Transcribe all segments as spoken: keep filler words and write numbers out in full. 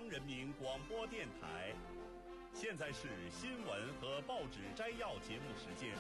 央人民广播电台。现在是新闻和报纸摘要节目时间。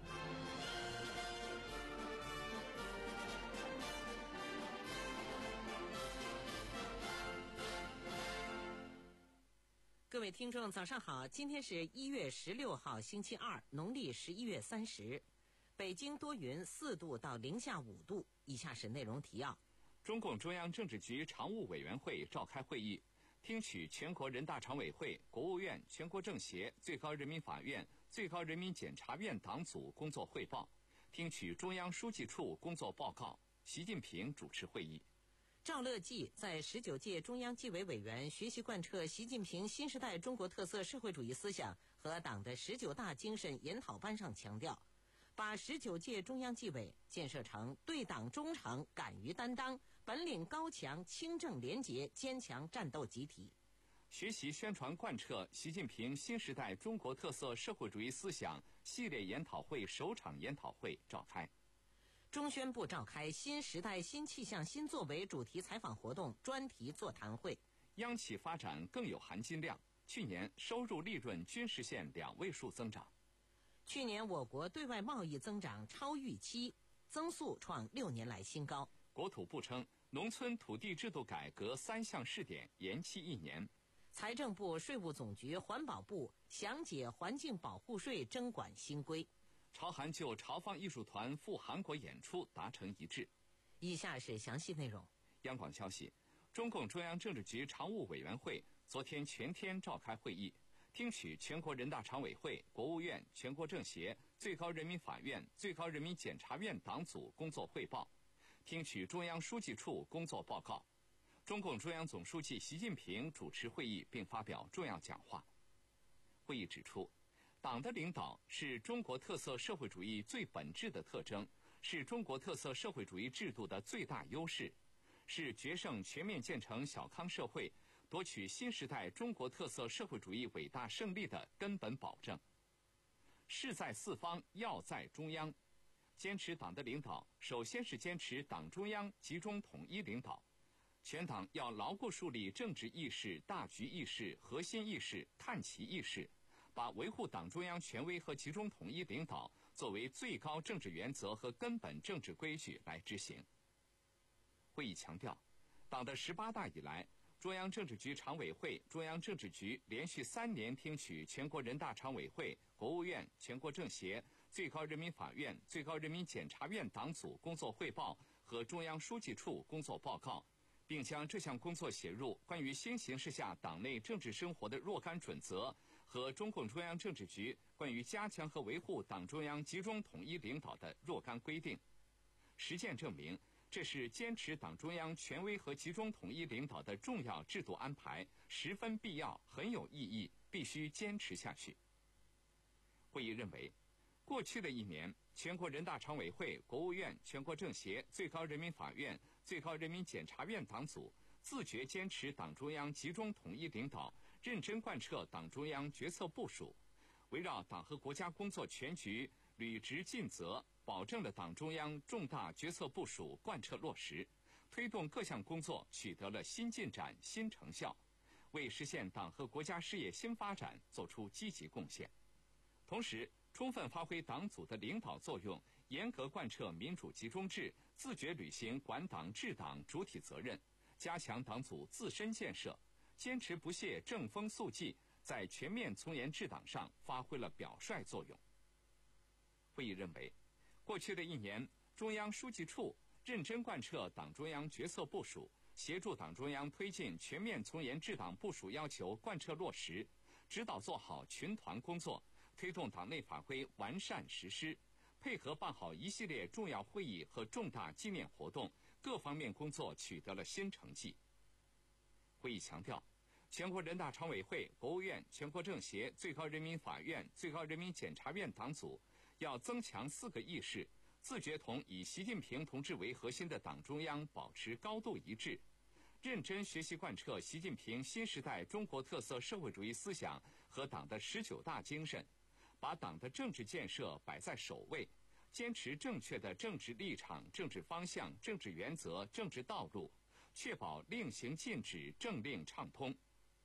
各位听众早上好，今天是一月十六号星期二，农历十一月三十。北京多云，四度到零下五度。以下是内容提要。 中共中央政治局常务委员会召开会议，听取全国人大常委会、国务院、全国政协、最高人民法院、最高人民检察院党组工作汇报，听取中央书记处工作报告。习近平主持会议。 赵乐际在十九届中央纪委委员学习贯彻习近平新时代中国特色社会主义思想和党的十九大精神研讨班上强调，把十九届中央纪委建设成对党忠诚、敢于担当、本领高强、清正廉洁、坚强战斗集体。 学习宣传贯彻习近平新时代中国特色社会主义思想系列研讨会首场研讨会召开。 中宣部召开新时代新气象新作为主题采访活动专题座谈会。 央企发展更有含金量，去年收入利润均实现两位数增长。 去年我国对外贸易增长超预期，增速创六年来新高。 国土部称，农村土地制度改革三项试点延期一年。 财政部、税务总局、环保部详解环境保护税征管新规。 朝韩就朝方艺术团赴韩国演出达成一致。 以下是详细内容。 央广消息，中共中央政治局常务委员会昨天全天召开会议，听取全国人大常委会、国务院、全国政协、最高人民法院、最高人民检察院党组工作汇报，听取中央书记处工作报告。中共中央总书记习近平主持会议并发表重要讲话。会议指出，党的领导是中国特色社会主义最本质的特征，是中国特色社会主义制度的最大优势，是决胜全面建成小康社会、夺取新时代中国特色社会主义伟大胜利的根本保证。势在四方，要在中央。坚持党的领导，首先是坚持党中央集中统一领导。全党要牢固树立政治意识、大局意识、核心意识、看齐意识，把维护党中央权威和集中统一领导作为最高政治原则和根本政治规矩来执行。会议强调，党的十八大以来，中央政治局常委会、中央政治局连续三年听取全国人大常委会、国务院、全国政协、最高人民法院、最高人民检察院党组工作汇报和中央书记处工作报告，并将这项工作写入关于新形势下党内政治生活的若干准则和中共中央政治局关于加强和维护党中央集中统一领导的若干规定。实践证明，这是坚持党中央权威和集中统一领导的重要制度安排，十分必要，很有意义，必须坚持下去。会议认为，过去的一年，全国人大常委会、国务院、全国政协、最高人民法院、最高人民检察院党组自觉坚持党中央集中统一领导，认真贯彻党中央决策部署，围绕党和国家工作全局履职尽责，保证了党中央重大决策部署贯彻落实，推动各项工作取得了新进展、新成效，为实现党和国家事业新发展作出积极贡献。同时，充分发挥党组的领导作用，严格贯彻民主集中制，自觉履行管党治党主体责任，加强党组自身建设，坚持不懈正风肃纪，在全面从严治党上发挥了表率作用。会议认为，过去的一年，中央书记处认真贯彻党中央决策部署，协助党中央推进全面从严治党部署要求贯彻落实，指导做好群团工作，推动党内法规完善实施，配合办好一系列重要会议和重大纪念活动，各方面工作取得了新成绩。会议强调，全国人大常委会、国务院、全国政协、最高人民法院、最高人民检察院党组要增强四个意识，自觉同以习近平同志为核心的党中央保持高度一致，认真学习贯彻习近平新时代中国特色社会主义思想和党的十九大精神，把党的政治建设摆在首位，坚持正确的政治立场、政治方向、政治原则、政治道路，确保令行禁止、政令畅通，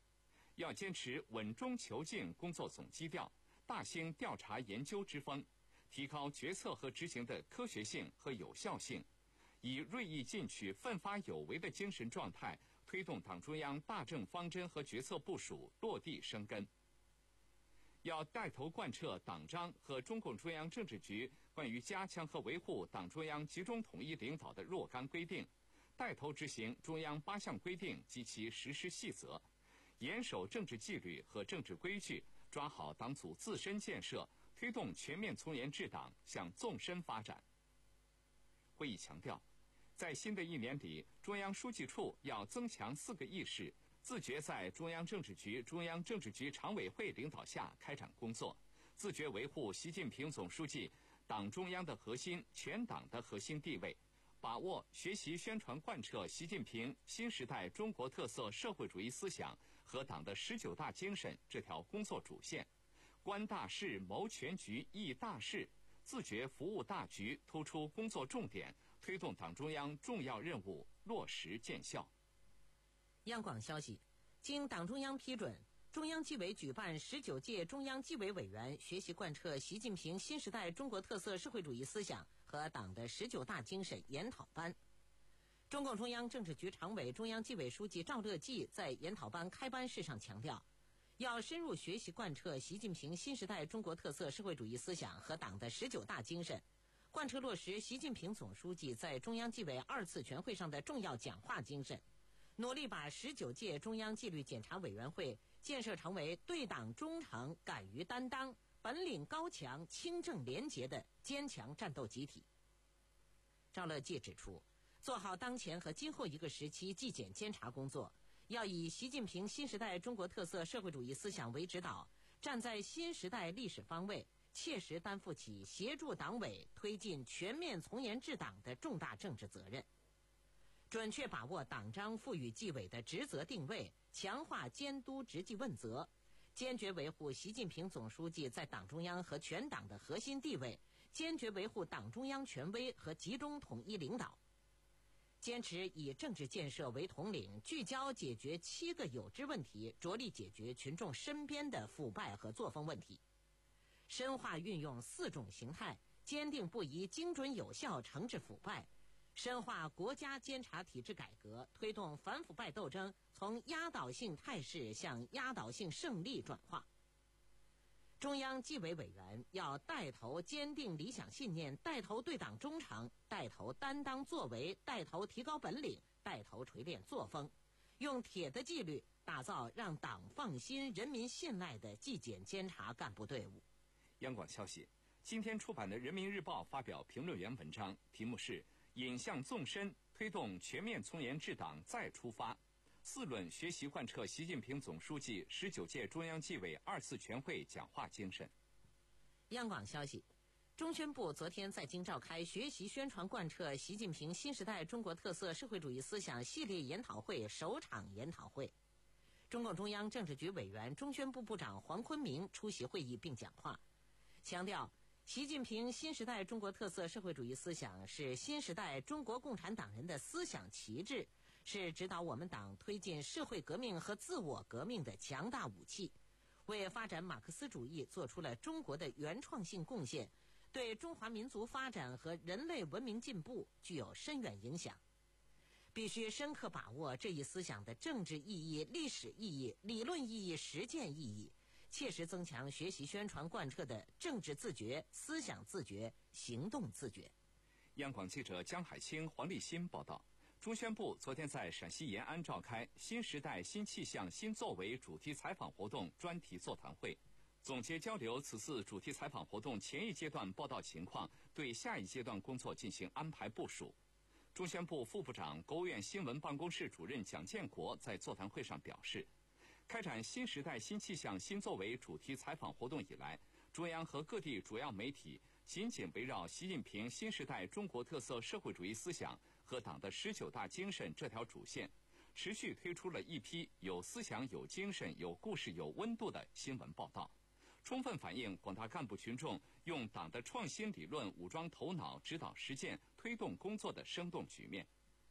要坚持稳中求进工作总基调，大兴调查研究之风，提高决策和执行的科学性和有效性，以锐意进取、奋发有为的精神状态，推动党中央大政方针和决策部署落地生根。要带头贯彻党章和中共中央政治局关于加强和维护党中央集中统一领导的若干规定，带头执行中央八项规定及其实施细则，严守政治纪律和政治规矩，抓好党组自身建设，推动全面从严治党向纵深发展。会议强调，在新的一年里，中央书记处要增强四个意识，自觉在中央政治局、中央政治局常委会领导下开展工作，自觉维护习近平总书记党中央的核心、全党的核心地位，把握学习宣传贯彻习近平新时代中国特色社会主义思想和党的十九大精神这条工作主线，观大势、谋全局、议大势，自觉服务大局，突出工作重点，推动党中央重要任务落实见效。 央广消息，经党中央批准，中央纪委举办十九届中央纪委委员学习贯彻习近平新时代中国特色社会主义思想和党的十九大精神研讨班。中共中央政治局常委、中央纪委书记赵乐际在研讨班开班式上强调，要深入学习贯彻习近平新时代中国特色社会主义思想和党的十九大精神，贯彻落实习近平总书记在中央纪委二次全会上的重要讲话精神，努力把十九届中央纪律检查委员会建设成为对党忠诚、敢于担当、本领高强、清正廉洁的坚强战斗集体。赵乐际指出，做好当前和今后一个时期纪检监察工作，要以习近平新时代中国特色社会主义思想为指导，站在新时代历史方位，切实担负起协助党委推进全面从严治党的重大政治责任，准确把握党章赋予纪委的职责定位，强化监督执纪问责，坚决维护习近平总书记在党中央和全党的核心地位，坚决维护党中央权威和集中统一领导，坚持以政治建设为统领，聚焦解决七个有之问题，着力解决群众身边的腐败和作风问题，深化运用四种形态，坚定不移、精准有效惩治腐败，深化国家监察体制改革，推动反腐败斗争从压倒性态势向压倒性胜利转化。中央纪委委员要带头坚定理想信念，带头对党忠诚，带头担当作为，带头提高本领，带头锤炼作风，用铁的纪律打造让党放心、人民信赖的纪检监察干部队伍。 央广消息，今天出版的《人民日报》发表评论员文章，题目是引向纵深，推动全面从严治党再出发，四论学习贯彻习近平总书记十九届中央纪委二次全会讲话精神。 央广消息，中宣部昨天在京召开学习宣传贯彻习近平新时代中国特色社会主义思想系列研讨会首场研讨会。中共中央政治局委员、中宣部部长黄坤明出席会议并讲话，强调习近平新时代中国特色社会主义思想是新时代中国共产党人的思想旗帜，是指导我们党推进社会革命和自我革命的强大武器，为发展马克思主义做出了中国的原创性贡献，对中华民族发展和人类文明进步具有深远影响。必须深刻把握这一思想的政治意义、历史意义、理论意义、实践意义，切实增强学习宣传贯彻的政治自觉、思想自觉、行动自觉。 央广记者江海清、黄立新报道，中宣部昨天在陕西延安召开新时代新气象新作为主题采访活动专题座谈会，总结交流此次主题采访活动前一阶段报道情况，对下一阶段工作进行安排部署。中宣部副部长、国务院新闻办公室主任蒋建国在座谈会上表示，开展新时代新气象新作为主题采访活动以来，中央和各地主要媒体紧紧围绕习近平新时代中国特色社会主义思想和党的十九大精神这条主线，持续推出了一批有思想、有精神、有故事、有温度的新闻报道，充分反映广大干部群众用党的创新理论武装头脑、指导实践、推动工作的生动局面。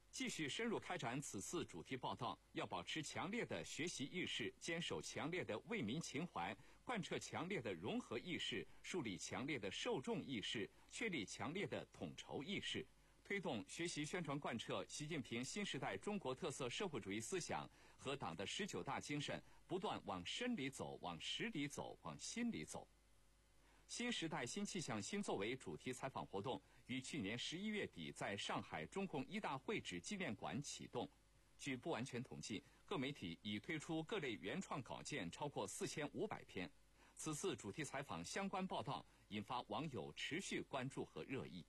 继续深入开展此次主题报道，要保持强烈的学习意识，坚守强烈的为民情怀，贯彻强烈的融合意识，树立强烈的受众意识，确立强烈的统筹意识，推动学习宣传贯彻习近平新时代中国特色社会主义思想和党的十九大精神，不断往深里走，往实里走，往心里走。新时代新气象新作为主题采访活动于去年十一月底在上海中共一大会址纪念馆启动。据不完全统计，各媒体已推出各类原创稿件超过四千五百篇。此次主题采访相关报道引发网友持续关注和热议。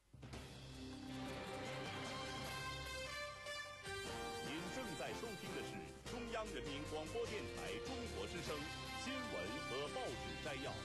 您正在收听的是中央人民广播电台中国之声新闻和报纸摘要。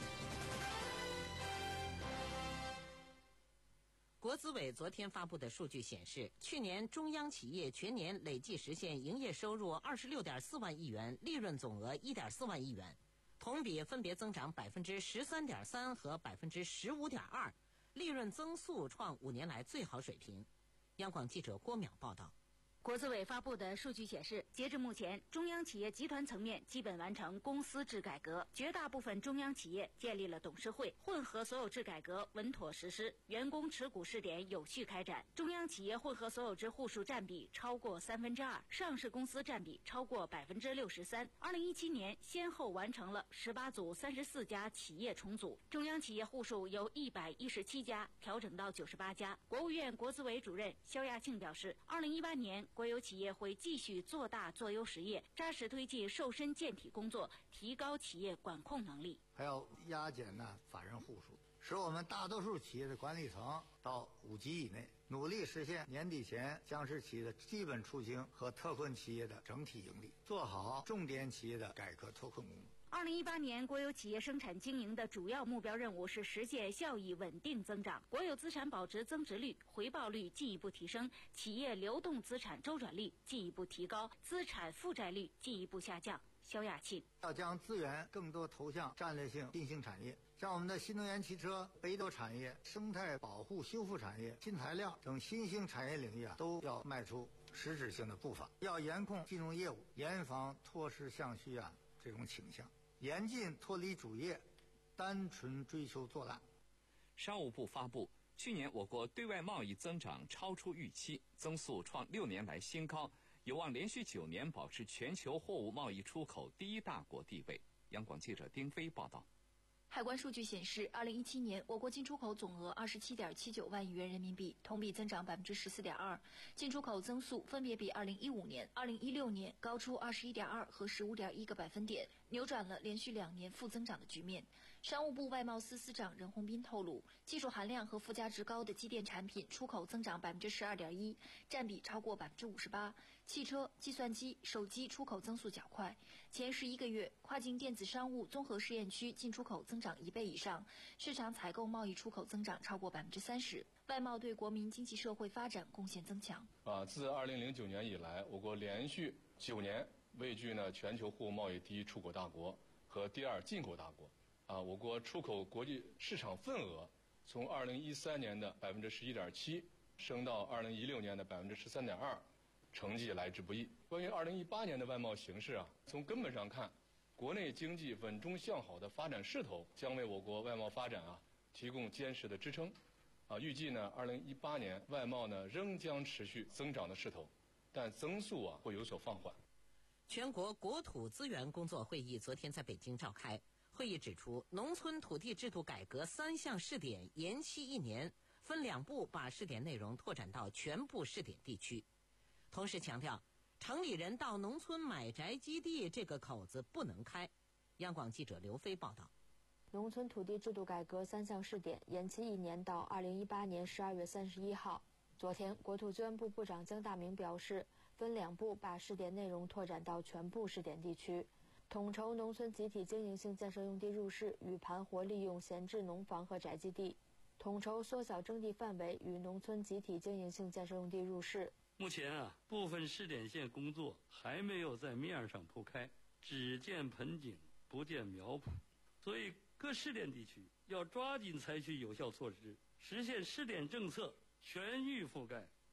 国资委昨天发布的数据显示，去年中央企业全年累计实现营业收入二十六点四万亿元，利润总额一点四万亿元，同比分别增长百分之十三点三和百分之十五点二，利润增速创五年来最好水平。央广记者郭淼报道。 国资委发布的数据显示，截至目前，中央企业集团层面基本完成公司制改革，绝大部分中央企业建立了董事会，混合所有制改革稳妥实施，员工持股试点有序开展，中央企业混合所有制户数占比超过三分之二，上市公司占比超过百分之六十三。二零一七年，先后完成了十八组三十四家企业重组，中央企业户数由一百一十七家调整到九十八家。国务院国资委主任肖亚庆表示，二零一八年。国有企业会继续做大做优实业，扎实推进瘦身健体工作，提高企业管控能力。 还要压减呢法人户数，使我们大多数企业的管理层到五级以内，努力实现年底前僵尸企业的基本出清和特困企业的整体盈利，做好重点企业的改革脱困工作。 二零一八年，国有企业生产经营的主要目标任务是实现效益稳定增长，国有资产保值增值率、回报率进一步提升，企业流动资产周转率进一步提高，资产负债率进一步下降。肖亚庆要将资源更多投向战略性新兴产业，像我们的新能源汽车、北斗产业、生态保护修复产业、新材料等新兴产业领域啊，都要迈出实质性的步伐。要严控金融业务，严防脱实向虚啊这种倾向。严禁脱离主业，单纯追求做大。 商务部发布，去年我国对外贸易增长超出预期，增速创六年来新高，有望连续九年保持全球货物贸易出口第一大国地位。央广记者丁飞报道。 海关数据显示，二零一七年我国进出口总额二十七点七九万亿元人民币，同比增长百分之十四点二，进出口增速分别比二零一五年、二零一六年高出二十一点二和十五点一个百分点，扭转了连续两年负增长的局面。商务部外贸司司长任洪斌透露，技术含量和附加值高的机电产品出口增长百分之十二点一，占比超过百分之五十八。汽车、计算机、手机出口增速较快。前十一个月，跨境电子商务综合试验区进出口增长一倍以上，市场采购贸易出口增长超过百分之三十。外贸对国民经济社会发展贡献增强。 啊，自二零零九年以来，我国连续九年位居呢全球货物贸易第一出口大国和第二进口大国。啊，我国出口国际市场份额从二零一三年的百分之十一点七升到二零一六年的百分之十三点二，成绩来之不易。关于二零一八年的外贸形势啊，从根本上看，国内经济稳中向好的发展势头将为我国外贸发展啊提供坚实的支撑。啊，预计呢，二零一八年外贸呢仍将持续增长的势头，但增速啊会有所放缓。 全国国土资源工作会议昨天在北京召开。会议指出，农村土地制度改革三项试点延期一年，分两步把试点内容拓展到全部试点地区。同时强调，城里人到农村买宅基地这个口子不能开。央广记者刘飞报道。 农村土地制度改革三项试点延期一年到二零一八年十二月三十一号。昨天，国土资源部部长姜大明表示，分两步把试点内容拓展到全部试点地区。统筹农村集体经营性建设用地入市与盘活利用闲置农房和宅基地，统筹缩小征地范围与农村集体经营性建设用地入市。 目前啊，部分试点线工作还没有在面上铺开，只见盆景不见苗圃，所以各试点地区要抓紧采取有效措施，实现试点政策全域覆盖，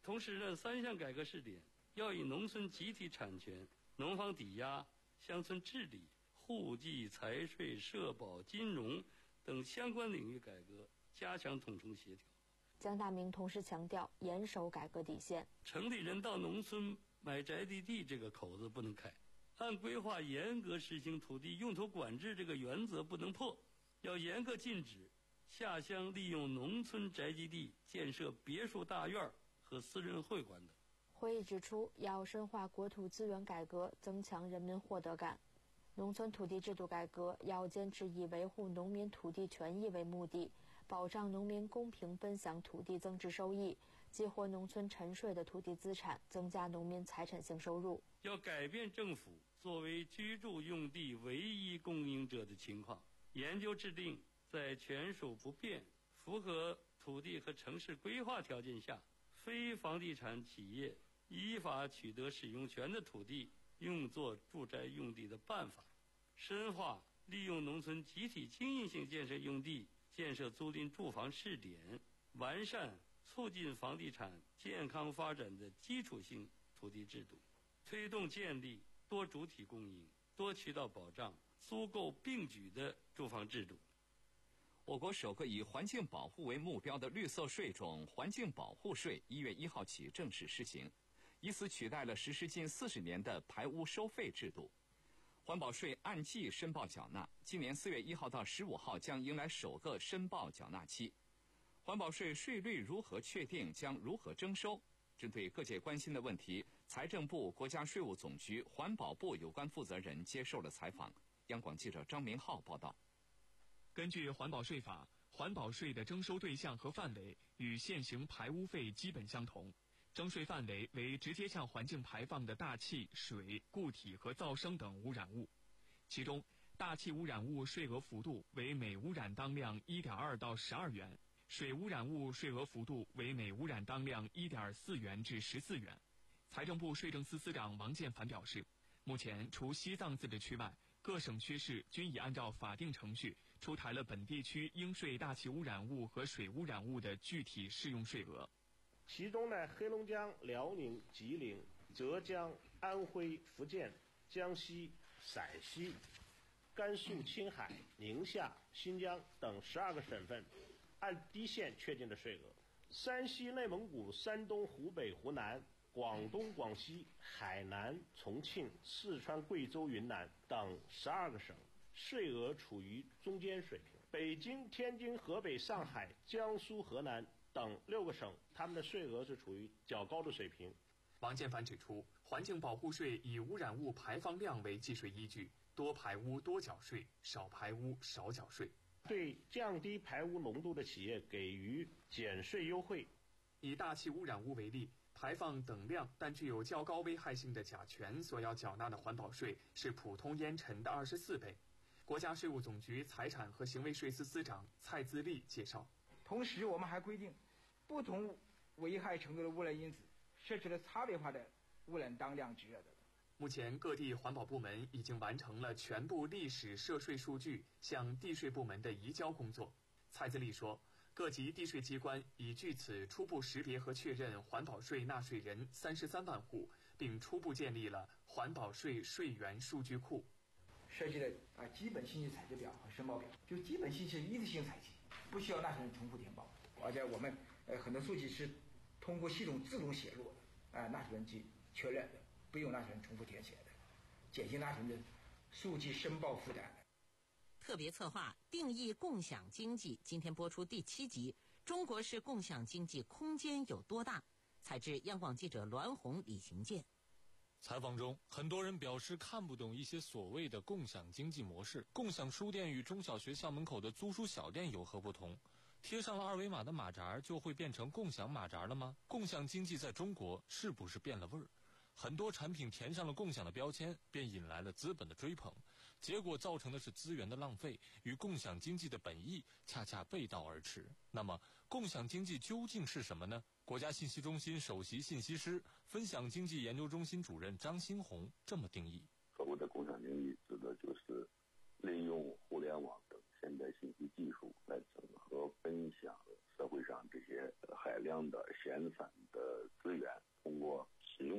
同时呢，三项改革试点要以农村集体产权、农房抵押、乡村治理、户籍、财税、社保、金融等相关领域改革加强统筹协调。 江大明同时强调，严守改革底线。 城里人到农村买宅地地这个口子不能开，按规划严格实行土地用途管制这个原则不能破，要严格禁止下乡利用农村宅基地建设别墅大院和私人会馆等。 会议指出，要深化国土资源改革，增强人民获得感。农村土地制度改革要坚持以维护农民土地权益为目的，保障农民公平分享土地增值收益，激活农村沉睡的土地资产，增加农民财产性收入。 要改变政府作为居住用地唯一供应者的情况，研究制定在权属不变、符合土地和城市规划条件下，非房地产企业依法取得使用权的土地用作住宅用地的办法，深化利用农村集体经营性建设用地建设租赁住房试点，完善促进房地产健康发展的基础性土地制度，推动建立多主体供应、多渠道保障、租购并举的住房制度。 我国首个以环境保护为目标的绿色税种环境保护税一月一号起正式施行，以此取代了实施近四十年的排污收费制度。环保税按季申报缴纳，今年四月一号到十五号将迎来首个申报缴纳期。环保税税率如何确定，将如何征收？针对各界关心的问题，财政部、国家税务总局、环保部有关负责人接受了采访。央广记者张明浩报道。 根据环保税法，环保税的征收对象和范围与现行排污费基本相同。征税范围为直接向环境排放的大气、水、固体和噪声等污染物，其中大气污染物税额幅度为每污染当量 一点二 到十二元，水污染物税额幅度为每污染当量 一点四 元至十四元。财政部税政司司长王建凡表示，目前除西藏自治区外，各省区市均已按照法定程序出台了本地区应税大气污染物和水污染物的具体适用税额。 其中呢，黑龙江、辽宁、吉林、浙江、安徽、福建、江西、陕西、甘肃、青海、宁夏、新疆等十二个省份按低线确定的税额。山西、内蒙古、山东、湖北、湖南、广东、广西、海南、重庆、四川、贵州、云南等十二个省税额处于中间水平。北京、天津、河北、上海、江苏、河南等六个省，他们的税额是处于较高的水平。 王建凡指出，环境保护税以污染物排放量为计税依据，多排污多缴税，少排污少缴税。 对降低排污浓度的企业给予减税优惠。 以大气污染物为例，排放等量但具有较高危害性的甲醛所要缴纳的环保税是普通烟尘的二十四倍。国家税务总局财产和行为税司司长蔡自立介绍， 同时我们还规定，不同危害程度的污染因子设置了差别化的污染当量值。 目前各地环保部门已经完成了全部历史涉税数据向地税部门的移交工作。蔡自立说，各级地税机关已据此初步识别和确认环保税纳税人三十三万户，并初步建立了环保税税源数据库。 设计了啊基本信息采集表和申报表，就基本信息一次性采集，不需要纳税人重复填报。而且我们呃很多数据是通过系统自动写入的，啊、呃、纳税人去确认的，不用纳税人重复填写的，减轻纳税人的数据申报负担。 特别策划定义共享经济，今天播出第七集。中国式共享经济空间有多大？采自央广记者栾红、李行健。 采访中，很多人表示看不懂一些所谓的共享经济模式。共享书店与中小学校门口的租书小店有何不同？贴上了二维码的马扎就会变成共享马扎了吗？共享经济在中国是不是变了味儿？很多产品填上了共享的标签，便引来了资本的追捧，结果造成的是资源的浪费，与共享经济的本意恰恰背道而驰。那么，共享经济究竟是什么呢？国家信息中心首席信息师、分享经济研究中心主任张新红这么定义： 所谓的共享经济，指的就是利用互联网等现代信息技术来整合分享社会上这些海量的闲散的资源，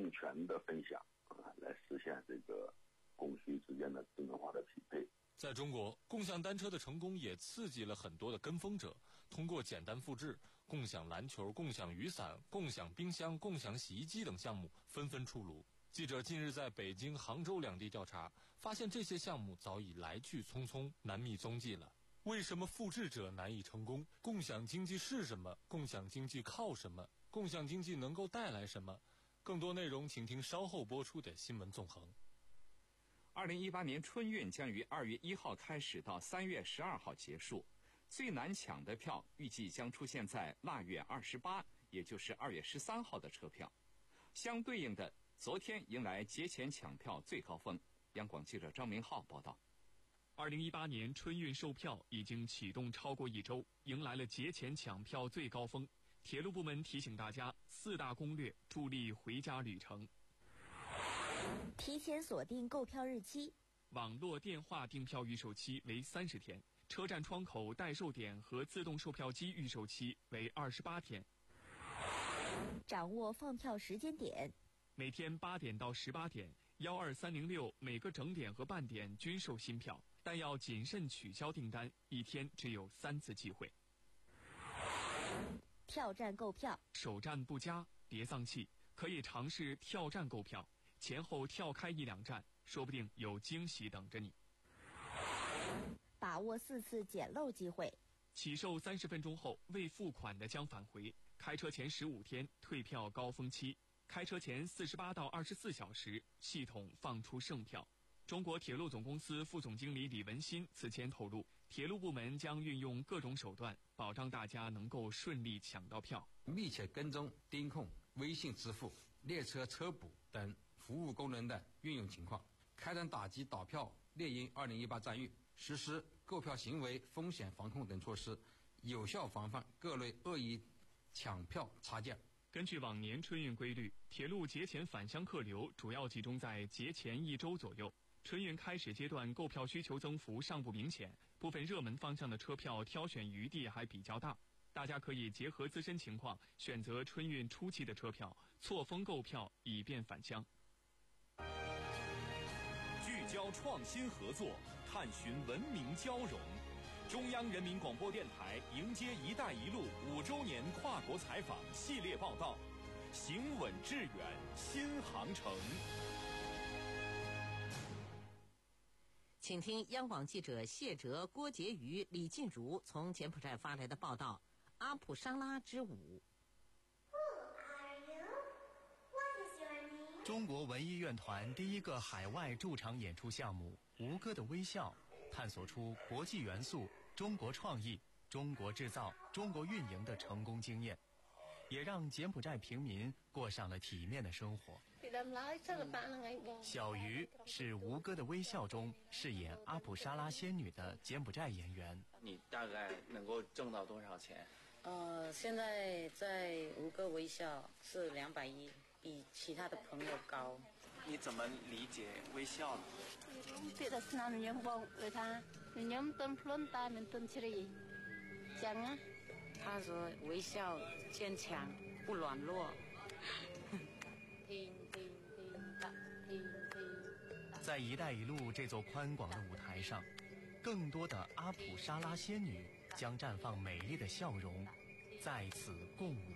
用权的分享啊，来实现这个供需之间的智能化的匹配。 在中国，共享单车的成功也刺激了很多的跟风者，通过简单复制、共享篮球、共享雨伞、共享冰箱、共享洗衣机等项目纷纷出炉。记者近日在北京、杭州两地调查，发现这些项目早已来去匆匆，难觅踪迹了。为什么复制者难以成功？共享经济是什么？共享经济靠什么？共享经济能够带来什么？更多内容请听稍后播出的新闻纵横。 二零一八年春运将于二月一号开始到三月十二号结束，最难抢的票预计将出现在腊月二十八，也就是二月十三号的车票。相对应的，昨天迎来节前抢票最高峰。央广记者张明浩报道。 二零一八年春运售票已经启动超过一周，迎来了节前抢票最高峰。铁路部门提醒大家四大攻略，助力回家旅程。 提前锁定购票日期， 网络电话订票预售期为三十天，车站窗口代售点和自动售票机预售期为二十八天。 掌握放票时间点， 每天八点到十八点，幺二三零六每个整点和半点均售新票，但要谨慎取消订单，一天只有三次机会。 跳站购票， 首站不佳别丧气，可以尝试跳站购票。前后跳开一两站，说不定有惊喜等着你。 把握四次捡漏机会。 起售三十分钟后未付款的将返回。开车前十五天退票高峰期，开车前四十八到二十四小时系统放出剩票。中国铁路总公司副总经理李文新此前透露，铁路部门将运用各种手段，保障大家能够顺利抢到票。 密切跟踪监控微信支付、列车车补等服务功能的运用情况，开展打击倒票猎鹰二零一八战役，实施购票行为风险防控等措施，有效防范各类恶意抢票插件。 根据往年春运规律，铁路节前返乡客流主要集中在节前一周左右。春运开始阶段购票需求增幅尚不明显，部分热门方向的车票挑选余地还比较大。大家可以结合自身情况，选择春运初期的车票，错峰购票，以便返乡。 聚焦创新合作，探寻文明交融。中央人民广播电台迎接“一带一路”五周年跨国采访系列报道，行稳致远新航程。 请听央广记者谢哲、郭洁瑜、李静茹从柬埔寨发来的报道：阿普沙拉之舞。 中国文艺院团第一个海外驻场演出项目《吴哥的微笑》，探索出国际元素、中国创意、中国制造、中国运营的成功经验，也让柬埔寨平民过上了体面的生活。小鱼是《吴哥的微笑》中饰演阿普沙拉仙女的柬埔寨演员。 你大概能够挣到多少钱？ 呃，现在在《吴哥微笑》是两百一，比其他的朋友高。 你怎么理解微笑呢？ 他说微笑坚强，不软弱。 在“一带一路”这座宽广的舞台上，更多的阿普沙拉仙女将绽放美丽的笑容，在此共舞。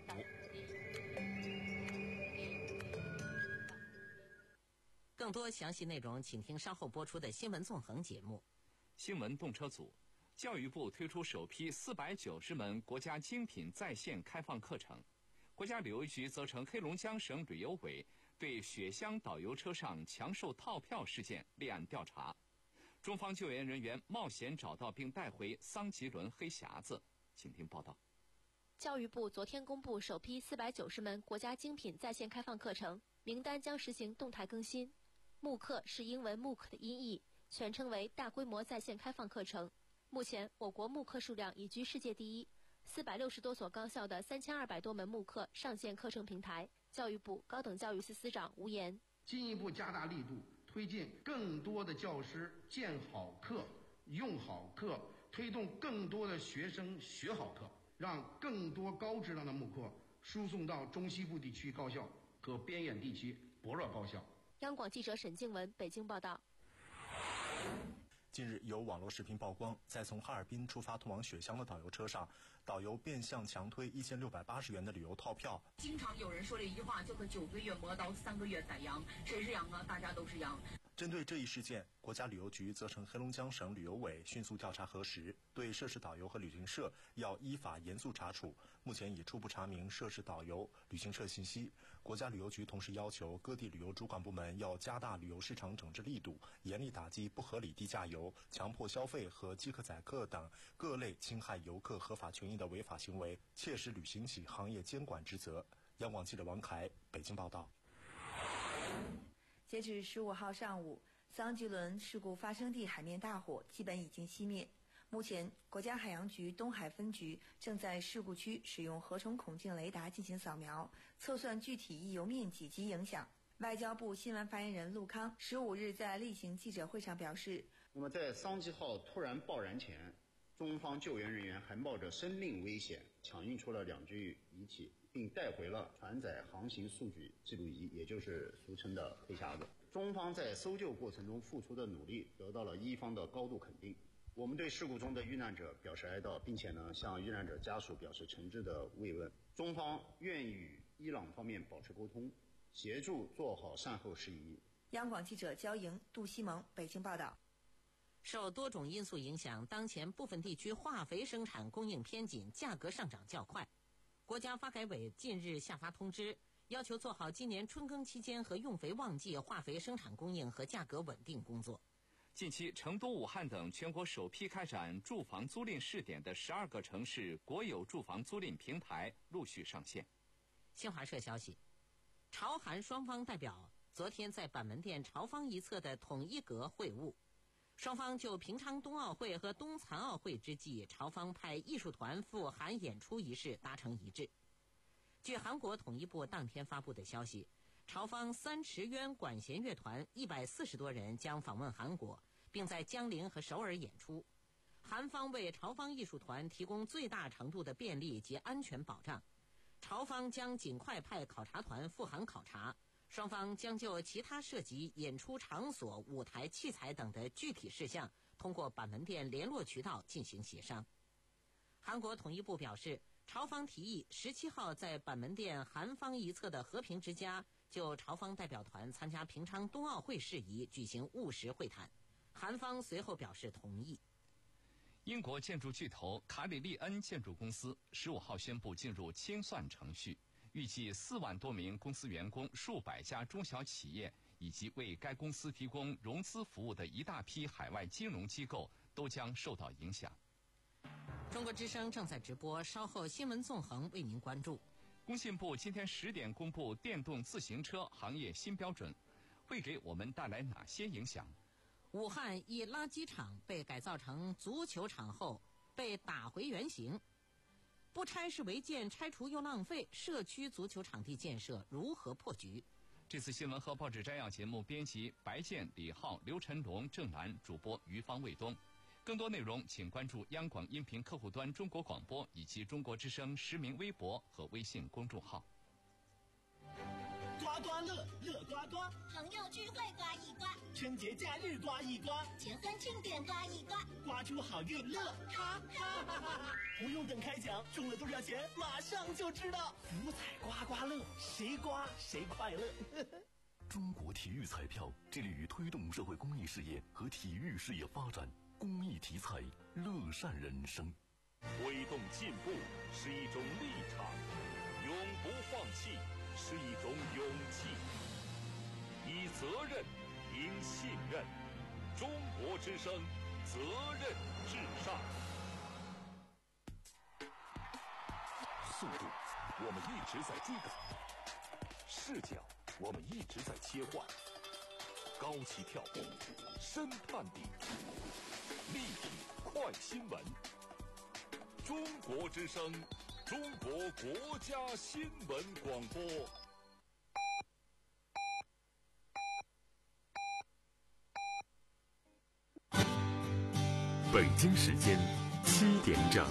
更多详细内容，请听稍后播出的新闻纵横节目。 新闻动车组，教育部推出首批四百九十门国家精品在线开放课程。国家旅游局责成黑龙江省旅游委对雪乡导游车上强售套票事件立案调查。中方救援人员冒险找到并带回桑吉伦黑匣子，请听报道。 教育部昨天公布首批四百九十门国家精品在线开放课程，名单将实行动态更新。慕课是英文 M O O C 的音译，全称为大规模在线开放课程。目前，我国慕课数量已居世界第一，四百六十多所高校的三千二百多门慕课上线课程平台。教育部高等教育司司长吴岩进一步加大力度，推进更多的教师建好课、用好课，推动更多的学生学好课，让更多高质量的慕课输送到中西部地区高校和边远地区， 薄弱高校。 央广记者沈静文北京报道。 近日有网络视频曝光，在从哈尔滨出发通往雪乡的导游车上，导游变相强推一千六百八十元的旅游套票。 经常有人说这一句话，叫做九个月磨刀，三个月宰羊。谁是羊啊？大家都是羊。 针对这一事件，国家旅游局责成黑龙江省旅游委迅速调查核实，对涉事导游和旅行社要依法严肃查处。目前已初步查明涉事导游、旅行社信息。国家旅游局同时要求各地旅游主管部门要加大旅游市场整治力度，严厉打击不合理低价游、强迫消费和饥客宰客等各类侵害游客合法权益的违法行为，切实履行起行业监管职责。央广记者王凯北京报道。 截至十五号上午，桑吉伦事故发生地海面大火基本已经熄灭。目前，国家海洋局东海分局正在事故区使用合成孔径雷达进行扫描，测算具体溢油面积及影响。外交部新闻发言人陆康十五日在例行记者会上表示， 那么在桑吉号突然爆燃前，中方救援人员还冒着生命危险抢运出了两具遗体，并带回了船载航行数据记录仪，也就是俗称的黑匣子。中方在搜救过程中付出的努力得到了一方的高度肯定。我们对事故中的遇难者表示哀悼，并且呢向遇难者家属表示诚挚的慰问。中方愿与伊朗方面保持沟通，协助做好善后事宜。 央广记者焦莹、杜西蒙北京报道。 受多种因素影响，当前部分地区化肥生产供应偏紧，价格上涨较快。国家发改委近日下发通知，要求做好今年春耕期间和用肥旺季化肥生产供应和价格稳定工作。 近期，成都、武汉等全国首批开展住房租赁试点的十二个城市国有住房租赁平台陆续上线。 新华社消息，朝韩双方代表昨天在板门店朝方一侧的统一阁会晤，双方就平昌冬奥会和冬残奥会之际朝方派艺术团赴韩演出一事达成一致。据韩国统一部当天发布的消息，朝方三池渊管弦乐团一百四十多人将访问韩国，并在江陵和首尔演出。韩方为朝方艺术团提供最大程度的便利及安全保障。朝方将尽快派考察团赴韩考察，双方将就其他涉及演出场所、舞台器材等的具体事项，通过板门店联络渠道进行协商。韩国统一部表示，朝方提议十七号在板门店韩方一侧的和平之家就朝方代表团参加平昌冬奥会事宜举行务实会谈，韩方随后表示同意。 英国建筑巨头卡里利恩建筑公司十五号宣布进入清算程序，预计四万多名公司员工、数百家中小企业以及为该公司提供融资服务的一大批海外金融机构都将受到影响。 中国之声正在直播，稍后新闻纵横为您关注。 工信部今天十点公布电动自行车行业新标准，会给我们带来哪些影响？ 武汉一垃圾场被改造成足球场后被打回原形，不拆是违建，拆除又浪费，社区足球场地建设如何破局？ 这次新闻和报纸摘要节目编辑白健、李浩、刘晨龙、郑楠，主播于芳、卫东。更多内容请关注央广音频客户端中国广播以及中国之声实名微博和微信公众号。 刮刮乐，乐刮刮， 朋友聚会刮一刮， 春节假日刮一刮， 结婚庆典刮一刮， 刮出好运乐哈哈哈哈！不用等开奖，中了多少钱马上就知道。福彩刮刮乐，谁刮谁快乐。 中国体育彩票致力于推动社会公益事业和体育事业发展，公益题材，乐善人生。 推动进步是一种立场，永不放弃是一种勇气，以责任赢信任。中国之声，责任至上。速度，我们一直在追赶；视角，我们一直在切换。高起跳步，深探底，立体快新闻。中国之声，中国国家新闻广播。 北京时间七点整。